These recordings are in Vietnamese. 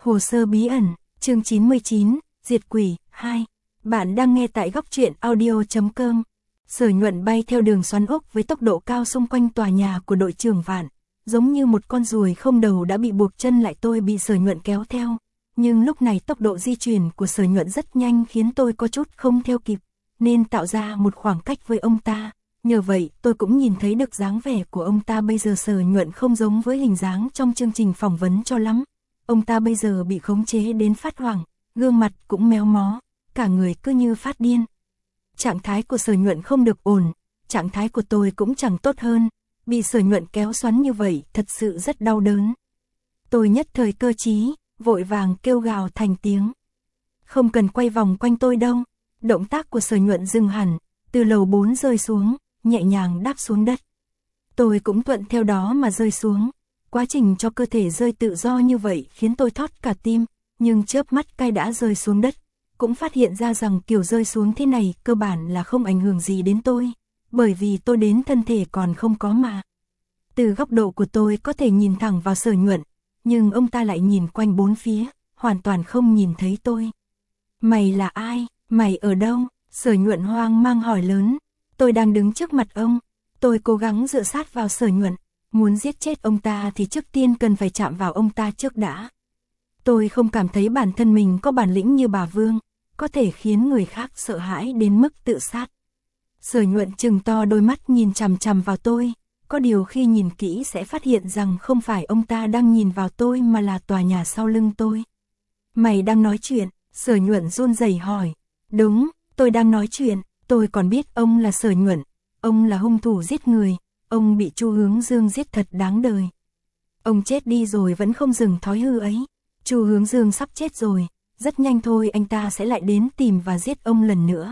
Hồ sơ bí ẩn, chương 99, Diệt quỷ, 2. Bạn đang nghe tại góc truyện audio.com. Sở Nhuận bay theo đường xoắn ốc với tốc độ cao xung quanh tòa nhà của đội trưởng Vạn, giống như một con ruồi không đầu đã bị buộc chân lại. Tôi bị Sở Nhuận kéo theo, nhưng lúc này tốc độ di chuyển của Sở Nhuận rất nhanh khiến tôi có chút không theo kịp, nên tạo ra một khoảng cách với ông ta. Nhờ vậy tôi cũng nhìn thấy được dáng vẻ của ông ta bây giờ. Sở Nhuận không giống với hình dáng trong chương trình phỏng vấn cho lắm. Ông ta bây giờ bị khống chế đến phát hoảng, gương mặt cũng méo mó, cả người cứ như phát điên. Trạng thái của Sở Nhuận không được ổn, trạng thái của tôi cũng chẳng tốt hơn, bị Sở Nhuận kéo xoắn như vậy thật sự rất đau đớn. Tôi nhất thời cơ trí, vội vàng kêu gào thành tiếng. Không cần quay vòng quanh tôi đâu. Động tác của Sở Nhuận dừng hẳn, từ lầu 4 rơi xuống, nhẹ nhàng đáp xuống đất. Tôi cũng thuận theo đó mà rơi xuống. Quá trình cho cơ thể rơi tự do như vậy khiến tôi thót cả tim, nhưng chớp mắt cay đã rơi xuống đất, cũng phát hiện ra rằng kiểu rơi xuống thế này cơ bản là không ảnh hưởng gì đến tôi, bởi vì tôi đến thân thể còn không có mà. Từ góc độ của tôi có thể nhìn thẳng vào Sở Nhuận, nhưng ông ta lại nhìn quanh bốn phía, hoàn toàn không nhìn thấy tôi. Mày là ai? Mày ở đâu? Sở Nhuận hoang mang hỏi lớn. Tôi đang đứng trước mặt ông. Tôi cố gắng dựa sát vào Sở Nhuận. Muốn giết chết ông ta thì trước tiên cần phải chạm vào ông ta trước đã. Tôi không cảm thấy bản thân mình có bản lĩnh như bà Vương, có thể khiến người khác sợ hãi đến mức tự sát. Sở Nhuận trừng to đôi mắt nhìn chằm chằm vào tôi. Có điều khi nhìn kỹ sẽ phát hiện rằng không phải ông ta đang nhìn vào tôi mà là tòa nhà sau lưng tôi. Mày đang nói chuyện? Sở Nhuận run rẩy hỏi. Đúng, tôi đang nói chuyện. Tôi còn biết ông là Sở Nhuận. Ông là hung thủ giết người. Ông bị Chu Hướng Dương giết thật đáng đời. Ông chết đi rồi vẫn không dừng thói hư ấy. Chu Hướng Dương sắp chết rồi, rất nhanh thôi anh ta sẽ lại đến tìm và giết ông lần nữa.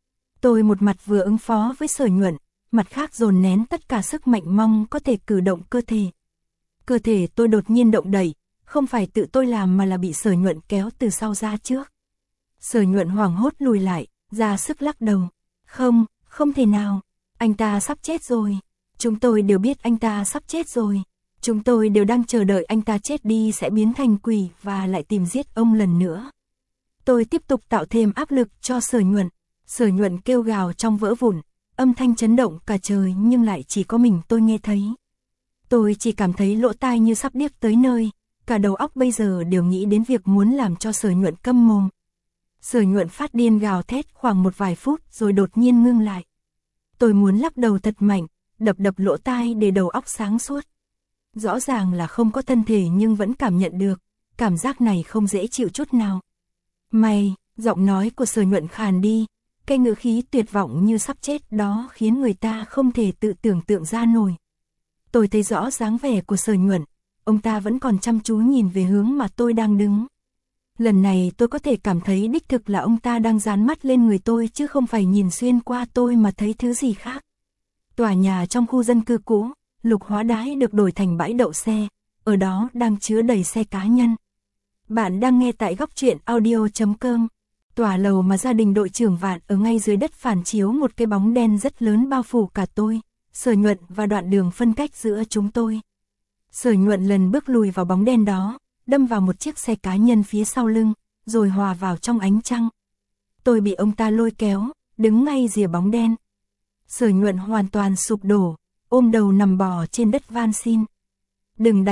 Tôi một mặt vừa ứng phó với Sở Nhuận, mặt khác dồn nén tất cả sức mạnh mong có thể cử động cơ thể. Cơ thể tôi đột nhiên động đậy, không phải tự tôi làm mà là bị Sở Nhuận kéo từ sau ra trước. Sở Nhuận hoảng hốt lùi lại, ra sức lắc đầu. Không, không thể nào, anh ta sắp chết rồi. Chúng tôi đều biết anh ta sắp chết rồi. Chúng tôi đều đang chờ đợi anh ta chết đi sẽ biến thành quỷ và lại tìm giết ông lần nữa. Tôi tiếp tục tạo thêm áp lực cho Sở Nhuận. Sở Nhuận kêu gào trong vỡ vụn, âm thanh chấn động cả trời nhưng lại chỉ có mình tôi nghe thấy. Tôi chỉ cảm thấy lỗ tai như sắp điếc tới nơi, cả đầu óc bây giờ đều nghĩ đến việc muốn làm cho Sở Nhuận câm mồm. Sở Nhuận phát điên gào thét khoảng một vài phút rồi đột nhiên ngưng lại. Tôi muốn lắc đầu thật mạnh, đập lỗ tai để đầu óc sáng suốt. Rõ ràng là không có thân thể nhưng vẫn cảm nhận được, cảm giác này không dễ chịu chút nào. Mày, giọng nói của Sở Nhuận khàn đi, cái ngữ khí tuyệt vọng như sắp chết đó khiến người ta không thể tự tưởng tượng ra nổi. Tôi thấy rõ dáng vẻ của Sở Nhuận, ông ta vẫn còn chăm chú nhìn về hướng mà tôi đang đứng. Lần này tôi có thể cảm thấy đích thực là ông ta đang dán mắt lên người tôi chứ không phải nhìn xuyên qua tôi mà thấy thứ gì khác. Tòa nhà trong khu dân cư cũ, Lục Hóa Đái được đổi thành bãi đậu xe, ở đó đang chứa đầy xe cá nhân. Bạn đang nghe tại góc truyện audio.com. Tòa lầu mà gia đình đội trưởng Vạn ở ngay dưới đất phản chiếu một cái bóng đen rất lớn bao phủ cả tôi, Sở Nhuận và đoạn đường phân cách giữa chúng tôi. Sở Nhuận lần bước lùi vào bóng đen đó, đâm vào một chiếc xe cá nhân phía sau lưng, rồi hòa vào trong ánh trăng. Tôi bị ông ta lôi kéo, đứng ngay rìa bóng đen. Sở Nhuận hoàn toàn sụp đổ, ôm đầu nằm bò trên đất van xin. Đừng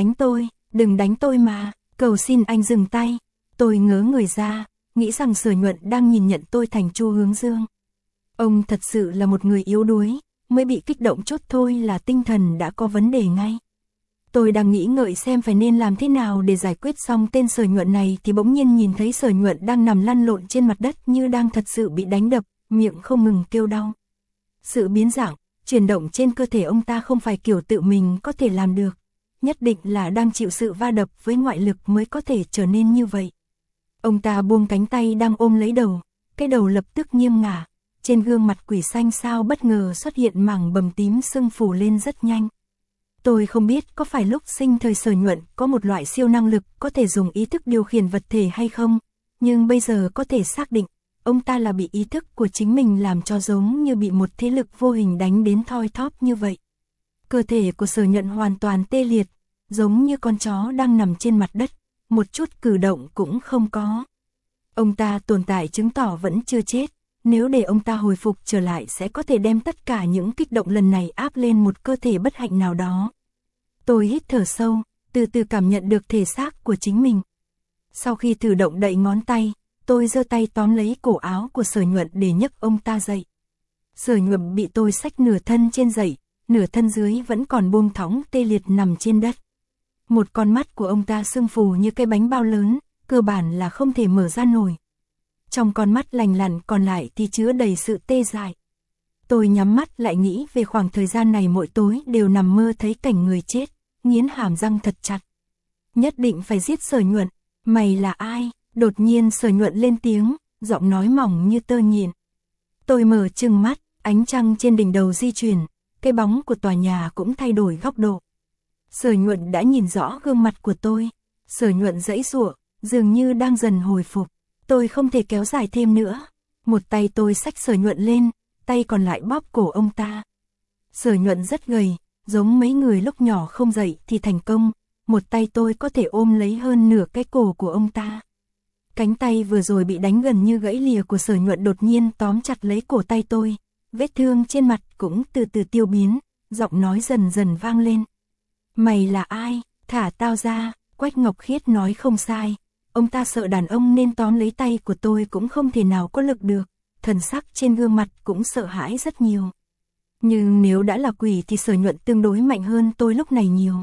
đánh tôi mà, cầu xin anh dừng tay. Tôi ngớ người ra, nghĩ rằng Sở Nhuận đang nhìn nhận tôi thành Chu Hướng Dương. Ông thật sự là một người yếu đuối, mới bị kích động chút thôi là tinh thần đã có vấn đề ngay. Tôi đang nghĩ ngợi xem phải nên làm thế nào để giải quyết xong tên Sở Nhuận này thì bỗng nhiên nhìn thấy Sở Nhuận đang nằm lăn lộn trên mặt đất như đang thật sự bị đánh đập, miệng không ngừng kêu đau. Sự biến dạng, chuyển động trên cơ thể ông ta không phải kiểu tự mình có thể làm được, nhất định là đang chịu sự va đập với ngoại lực mới có thể trở nên như vậy. Ông ta buông cánh tay đang ôm lấy đầu, cái đầu lập tức nghiêng ngả, trên gương mặt quỷ xanh xao bất ngờ xuất hiện mảng bầm tím sưng phù lên rất nhanh. Tôi không biết có phải lúc sinh thời Sở Nhuận có một loại siêu năng lực có thể dùng ý thức điều khiển vật thể hay không, nhưng bây giờ có thể xác định, ông ta là bị ý thức của chính mình làm cho giống như bị một thế lực vô hình đánh đến thoi thóp như vậy. Cơ thể của Sở Nhuận hoàn toàn tê liệt, giống như con chó đang nằm trên mặt đất, một chút cử động cũng không có. Ông ta tồn tại chứng tỏ vẫn chưa chết, nếu để ông ta hồi phục trở lại sẽ có thể đem tất cả những kích động lần này áp lên một cơ thể bất hạnh nào đó. Tôi hít thở sâu, từ từ cảm nhận được thể xác của chính mình. Sau khi thử động đậy ngón tay, tôi giơ tay tóm lấy cổ áo của Sở Nhuận để nhấc ông ta dậy. Sở Nhuận bị tôi xách nửa thân trên dậy, nửa thân dưới vẫn còn buông thõng tê liệt nằm trên đất. Một con mắt của ông ta sưng phù như cái bánh bao lớn, cơ bản là không thể mở ra nổi. Trong con mắt lành lặn còn lại thì chứa đầy sự tê dại. Tôi nhắm mắt lại nghĩ về khoảng thời gian này mỗi tối đều nằm mơ thấy cảnh người chết, nghiến hàm răng thật chặt. Nhất định phải giết Sở Nhuận. Mày là ai? Đột nhiên Sở Nhuận lên tiếng, giọng nói mỏng như tơ nhện. Tôi mở trừng mắt, ánh trăng trên đỉnh đầu di chuyển, cái bóng của tòa nhà cũng thay đổi góc độ. Sở Nhuận đã nhìn rõ gương mặt của tôi. Sở Nhuận giãy giụa, dường như đang dần hồi phục. Tôi không thể kéo dài thêm nữa. Một tay tôi xách Sở Nhuận lên, tay còn lại bóp cổ ông ta. Sở Nhuận rất gầy, giống mấy người lúc nhỏ không dậy thì thành công. Một tay tôi có thể ôm lấy hơn nửa cái cổ của ông ta. Cánh tay vừa rồi bị đánh gần như gãy lìa của Sở Nhuận đột nhiên tóm chặt lấy cổ tay tôi. Vết thương trên mặt cũng từ từ tiêu biến, giọng nói dần dần vang lên. Mày là ai? Thả tao ra. Quách Ngọc Khiết nói không sai. Ông ta sợ đàn ông nên tóm lấy tay của tôi cũng không thể nào có lực được. Thần sắc trên gương mặt cũng sợ hãi rất nhiều. Nhưng nếu đã là quỷ thì Sở Nhuận tương đối mạnh hơn tôi lúc này nhiều.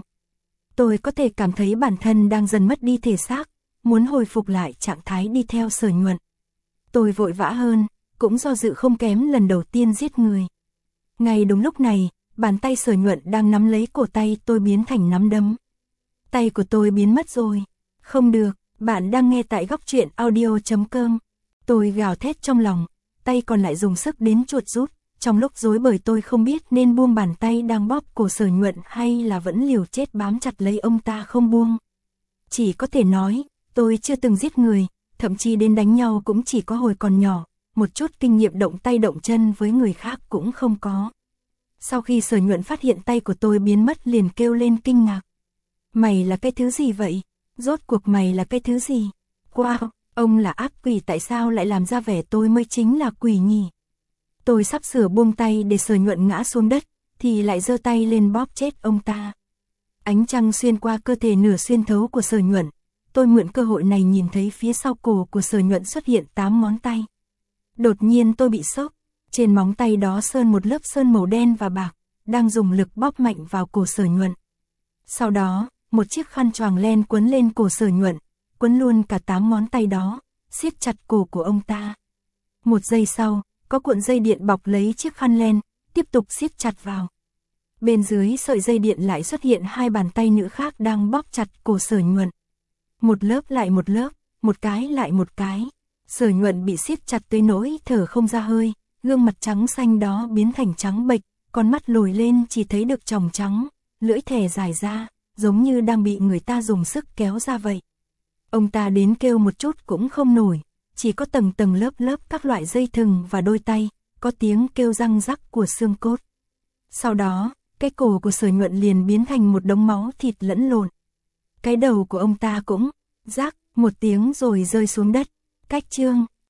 Tôi có thể cảm thấy bản thân đang dần mất đi thể xác, muốn hồi phục lại trạng thái đi theo Sở Nhuận. Tôi vội vã hơn, cũng do dự không kém lần đầu tiên giết người. Ngay đúng lúc này, bàn tay Sở Nhuận đang nắm lấy cổ tay tôi biến thành nắm đấm. Tay của tôi biến mất rồi. Không được, bạn đang nghe tại góc truyện audio.com. Tôi gào thét trong lòng, tay còn lại dùng sức đến chuột rút. Trong lúc rối bời tôi không biết nên buông bàn tay đang bóp cổ Sở Nhuận hay là vẫn liều chết bám chặt lấy ông ta không buông. Chỉ có thể nói, tôi chưa từng giết người, thậm chí đến đánh nhau cũng chỉ có hồi còn nhỏ, một chút kinh nghiệm động tay động chân với người khác cũng không có. Sau khi Sở Nhuận phát hiện tay của tôi biến mất liền kêu lên kinh ngạc. Mày là cái thứ gì vậy? Rốt cuộc mày là cái thứ gì? Wow, ông là ác quỷ, tại sao lại làm ra vẻ tôi mới chính là quỷ nhỉ? Tôi sắp sửa buông tay để Sở Nhuận ngã xuống đất, thì lại giơ tay lên bóp chết ông ta. Ánh trăng xuyên qua cơ thể nửa xuyên thấu của Sở Nhuận. Tôi mượn cơ hội này nhìn thấy phía sau cổ của Sở Nhuận xuất hiện 8 ngón tay. Đột nhiên tôi bị sốc, trên móng tay đó sơn một lớp sơn màu đen và bạc, đang dùng lực bóp mạnh vào cổ Sở Nhuận. Sau đó, một chiếc khăn choàng len quấn lên cổ Sở Nhuận, quấn luôn cả 8 ngón tay đó, siết chặt cổ của ông ta. Một giây sau, có cuộn dây điện bọc lấy chiếc khăn len, tiếp tục siết chặt vào. Bên dưới sợi dây điện lại xuất hiện hai bàn tay nữ khác đang bóp chặt cổ Sở Nhuận. Một lớp lại một lớp, một cái lại một cái. Sở Nhuận bị siết chặt tới nỗi thở không ra hơi, gương mặt trắng xanh đó biến thành trắng bệch, con mắt lồi lên chỉ thấy được tròng trắng, lưỡi thè dài ra, giống như đang bị người ta dùng sức kéo ra vậy. Ông ta đến kêu một chút cũng không nổi, chỉ có tầng tầng lớp lớp các loại dây thừng và đôi tay, có tiếng kêu răng rắc của xương cốt. Sau đó, cái cổ của Sở Nhuận liền biến thành một đống máu thịt lẫn lộn. Cái đầu của ông ta cũng rắc một tiếng rồi rơi xuống đất. Cách chương